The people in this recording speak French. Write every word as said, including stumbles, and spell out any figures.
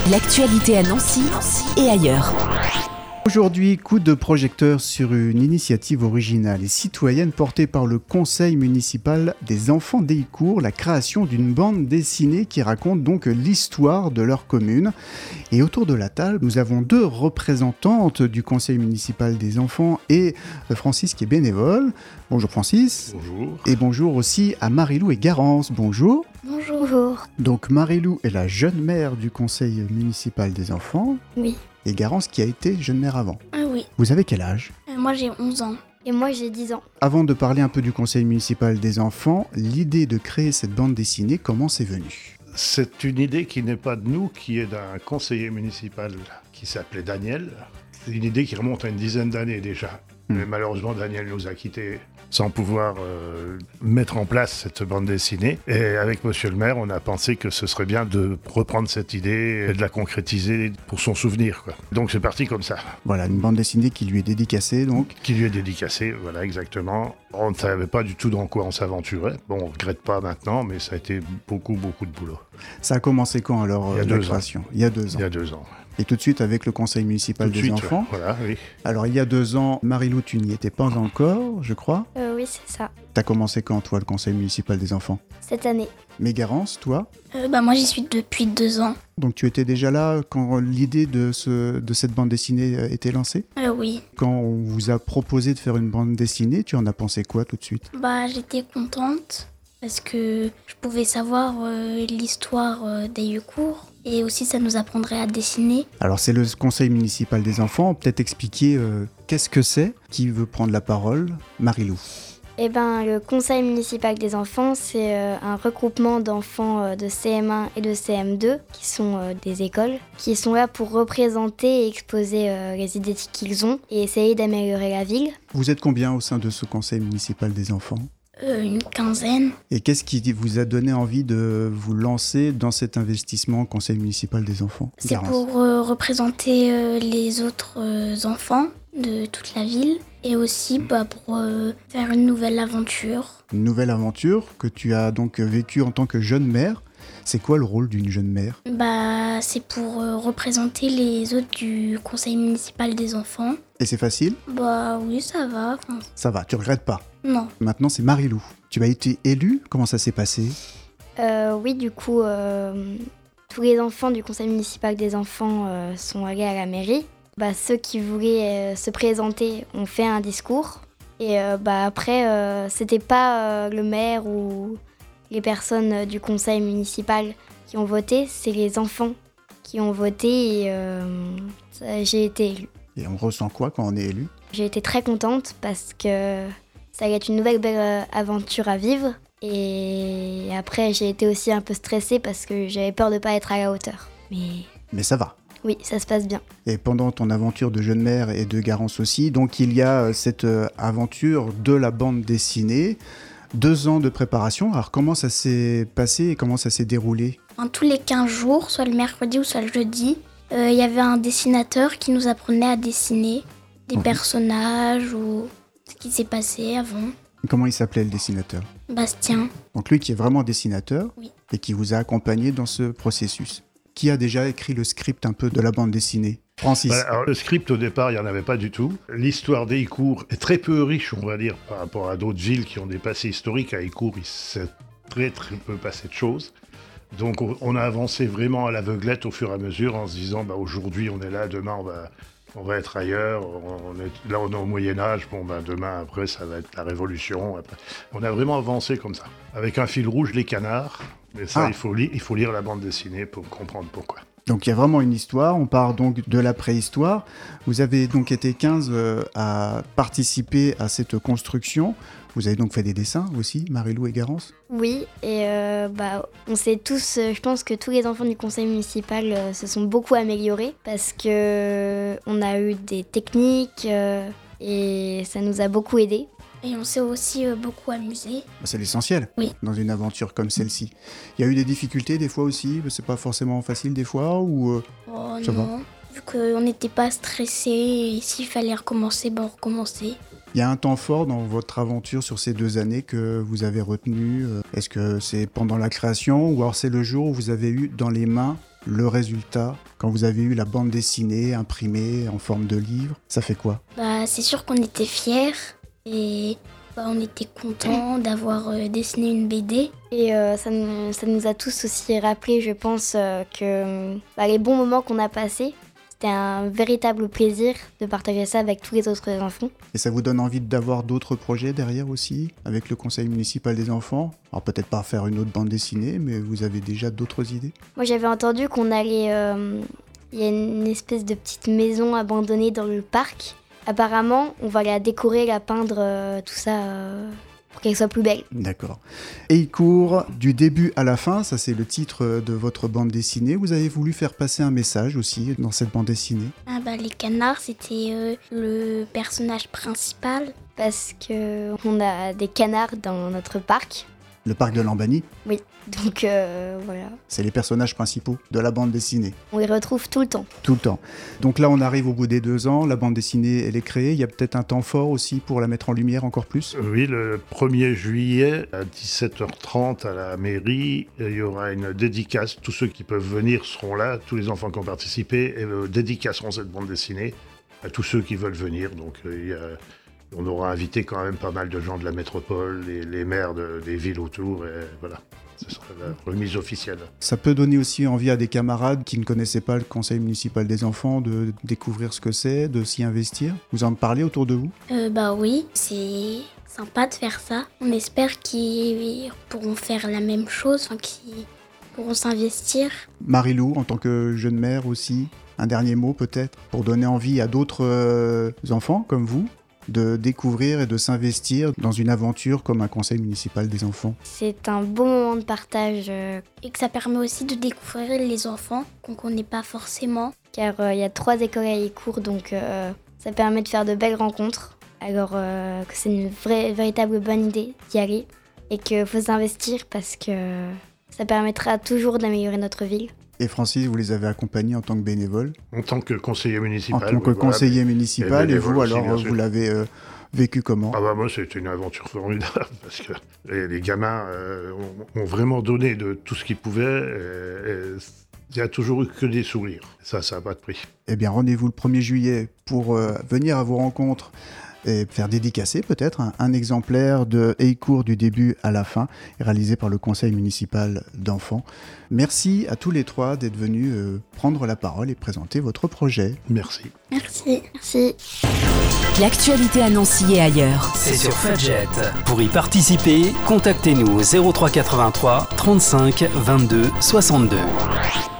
L'actualité à Nancy, Nancy et ailleurs. Aujourd'hui, coup de projecteur sur une initiative originale et citoyenne portée par le Conseil municipal des enfants d'Hécourt, la création d'une bande dessinée qui raconte donc l'histoire de leur commune. Et autour de la table, nous avons deux représentantes du Conseil municipal des enfants et Francis qui est bénévole. Bonjour Francis. Bonjour. Et bonjour aussi à Marie-Lou et Garance. Bonjour. Bonjour. Donc Marie-Lou est la jeune maire du Conseil municipal des enfants. Oui. Et Garance qui a été jeune maire avant. Ah oui. Vous avez quel âge ? Euh, moi j'ai onze ans. Et moi j'ai dix ans. Avant de parler un peu du conseil municipal des enfants, l'idée de créer cette bande dessinée, comment c'est venu ? C'est une idée qui n'est pas de nous, qui est d'un conseiller municipal qui s'appelait Daniel. C'est une idée qui remonte à une dizaine d'années déjà. Mmh. Mais malheureusement, Daniel nous a quittés sans pouvoir euh, mettre en place cette bande dessinée. Et avec monsieur le maire, on a pensé que ce serait bien de reprendre cette idée et de la concrétiser pour son souvenir, quoi. Donc c'est parti comme ça. Voilà, une bande dessinée qui lui est dédicacée donc. Qui lui est dédicacée, voilà, exactement. On ne savait pas du tout dans quoi on s'aventurait. Bon, on ne regrette pas maintenant, mais ça a été beaucoup, beaucoup de boulot. Ça a commencé quand alors, Il y a la deux création ? ans. Il y a deux ans. Il y a deux ans. Et tout de suite avec le conseil municipal tout de des suite, enfants. Ouais. Voilà, oui. Alors il y a deux ans, Marie-Lou, tu n'y étais pas encore, je crois. Euh, oui, c'est ça. T'as commencé quand, toi, le conseil municipal des enfants ? Cette année. Mais Garance, toi ? euh, bah, Moi, j'y suis depuis deux ans. Donc tu étais déjà là quand l'idée de, ce, de cette bande dessinée était lancée ? euh, Oui. Quand on vous a proposé de faire une bande dessinée, tu en as pensé quoi tout de suite ? Bah, j'étais contente parce que je pouvais savoir euh, l'histoire euh, d'Hécourt. Et aussi, ça nous apprendrait à dessiner. Alors, c'est le conseil municipal des enfants. Peut-être expliquer euh, qu'est-ce que c'est ? Qui veut prendre la parole ? Marie-Lou. Eh ben, le conseil municipal des enfants, c'est euh, un regroupement d'enfants euh, de C M un et de C M deux, qui sont euh, des écoles, qui sont là pour représenter et exposer euh, les idées qu'ils ont et essayer d'améliorer la ville. Vous êtes combien au sein de ce conseil municipal des enfants ? Euh, une quinzaine. Et qu'est-ce qui vous a donné envie de vous lancer dans cet investissement au conseil municipal des enfants ? C'est Garance. pour euh, représenter euh, les autres euh, enfants de toute la ville et aussi bah, pour euh, faire une nouvelle aventure. Une nouvelle aventure que tu as donc vécue en tant que jeune maire. C'est quoi le rôle d'une jeune maire ? Bah, c'est pour euh, représenter les autres du conseil municipal des enfants. Et c'est facile ? Bah oui, ça va. Enfin, Ça va, tu regrettes pas ? non. Maintenant, c'est Marie-Lou. Tu as été élue ? Comment ça s'est passé ? Euh, oui, du coup, euh, tous les enfants du conseil municipal des enfants euh, sont allés à la mairie. Bah, ceux qui voulaient euh, se présenter ont fait un discours. Et euh, bah, après, euh, c'était pas euh, le maire ou les personnes du conseil municipal qui ont voté, c'est les enfants qui ont voté et euh, ça, j'ai été élue. Et on ressent quoi quand on est élu ? J'ai été très contente parce que ça allait être une nouvelle belle euh, aventure à vivre. Et après, j'ai été aussi un peu stressée parce que j'avais peur de ne pas être à la hauteur. Mais Mais ça va. oui, ça se passe bien. Et pendant ton aventure de jeune mère et de Garance aussi, donc il y a euh, cette euh, aventure de la bande dessinée, deux ans de préparation. Alors comment ça s'est passé et comment ça s'est déroulé ? En tous les quinze jours, soit le mercredi ou soit le jeudi, il euh, y avait un dessinateur qui nous apprenait à dessiner des Mhm. personnages ou ce qui s'est passé avant. Comment il s'appelait le dessinateur ? Bastien. Donc lui qui est vraiment dessinateur Oui. et qui vous a accompagné dans ce processus. Qui a déjà écrit le script un peu de la bande dessinée ? Francis. Voilà, alors, le script, au départ, il n'y en avait pas du tout. L'histoire d'Hécourt est très peu riche, on va dire, par rapport à d'autres villes qui ont des passés historiques. À Hécourt, il s'est très, très peu passé de choses. Donc, on, on a avancé vraiment à l'aveuglette au fur et à mesure en se disant, bah, aujourd'hui, on est là, demain, on va, on va être ailleurs. On est, là, on est au Moyen-Âge. Bon, bah, demain, après, ça va être la Révolution. Après. On a vraiment avancé comme ça. Avec un fil rouge, les canards. Mais ça, Ah. il, faut li- il faut lire la bande dessinée pour comprendre pourquoi. Donc il y a vraiment une histoire, on part donc de la préhistoire. Vous avez donc été quinze euh, à participer à cette construction. Vous avez donc fait des dessins aussi, Marie-Lou et Garance ? Oui, et euh, bah, on sait tous, euh, je pense que tous les enfants du conseil municipal euh, se sont beaucoup améliorés parce que euh, on a eu des techniques euh, et ça nous a beaucoup aidés. Et on s'est aussi euh, beaucoup amusé. C'est l'essentiel Oui. dans une aventure comme celle-ci. Il y a eu des difficultés des fois aussi, c'est pas forcément facile des fois ou euh, Oh Ça va. non, vu qu'on n'était pas stressés, et s'il fallait recommencer, ben on recommençait. il y a un temps fort dans votre aventure sur ces deux années que vous avez retenu. euh, Est-ce que c'est pendant la création ou alors c'est le jour où vous avez eu dans les mains le résultat ? Comment quand vous avez eu la bande dessinée imprimée en forme de livre, ça fait quoi ? Bah, c'est sûr qu'on était fiers et bah, on était contents d'avoir euh, dessiné une B D. Et euh, ça, nous, ça nous a tous aussi rappelé, je pense, euh, que bah, les bons moments qu'on a passés, c'était un véritable plaisir de partager ça avec tous les autres enfants. Et ça vous donne envie d'avoir d'autres projets derrière aussi, avec le conseil municipal des enfants ? Alors peut-être pas faire une autre bande dessinée, mais vous avez déjà d'autres idées ? Moi, j'avais entendu qu'on allait... euh, Il y a une espèce de petite maison abandonnée dans le parc. Apparemment, on va la décorer, la peindre, euh, tout ça, euh, pour qu'elle soit plus belle. D'accord. Heicourt, du début à la fin, ça c'est le titre de votre bande dessinée. Vous avez voulu faire passer un message aussi dans cette bande dessinée ? Ah bah, les canards, c'était euh, le personnage principal. Parce qu'on a des canards dans notre parc. Le parc de Lambani, Oui, donc euh, voilà. c'est les personnages principaux de la bande dessinée, On les retrouve tout le temps. tout le temps. Donc là on arrive au bout des deux ans, la bande dessinée elle est créée, il y a peut-être un temps fort aussi pour la mettre en lumière encore plus ? Oui, le premier juillet à dix-sept heures trente à la mairie, il y aura une dédicace. Tous ceux qui peuvent venir seront là, tous les enfants qui ont participé, et euh, dédicaceront cette bande dessinée à tous ceux qui veulent venir. Donc euh, il y a... On aura invité quand même pas mal de gens de la métropole, les, les maires de, des villes autour, et voilà, ce sera la remise officielle. Ça peut donner aussi envie à des camarades qui ne connaissaient pas le conseil municipal des enfants de découvrir ce que c'est, de s'y investir. Vous en parlez autour de vous ? Euh, bah oui, c'est sympa de faire ça. On espère qu'ils pourront faire la même chose, enfin qu'ils pourront s'investir. Marie-Lou, en tant que jeune mère aussi, un dernier mot peut-être, pour donner envie à d'autres euh, enfants comme vous de découvrir et de s'investir dans une aventure comme un conseil municipal des enfants. C'est un beau moment de partage, euh, Et que ça permet aussi de découvrir les enfants qu'on ne connaît pas forcément. car euh, il y a trois écoles à Heicourt, donc euh, ça permet de faire de belles rencontres. Alors euh, que c'est une vraie, véritable bonne idée d'y aller et qu'il faut s'investir parce que ça permettra toujours d'améliorer notre ville. Et Francis, vous les avez accompagnés en tant que bénévole, En tant que conseiller en municipal. tant que oui, voilà. conseiller municipal, et et vous bénévole aussi, alors, bien vous sûr. l'avez euh, vécu comment ? Ah bah moi c'était une aventure formidable parce que les, les gamins euh, ont, ont vraiment donné de tout ce qu'ils pouvaient et, et il n'y a toujours eu que des sourires. Ça, ça n'a pas de prix. Eh bien, rendez-vous le premier juillet pour euh, venir à vos rencontres et faire dédicacer peut-être un, un exemplaire de Heicourt du début à la fin, réalisé par le conseil municipal d'enfants. Merci à tous les trois d'être venus euh, prendre la parole et présenter votre projet. Merci. Merci. Merci. L'actualité à Nancy et ailleurs. C'est sur Fudget. Pour y participer, contactez-nous au zéro trois quatre-vingt-trois trente-cinq vingt-deux soixante-deux.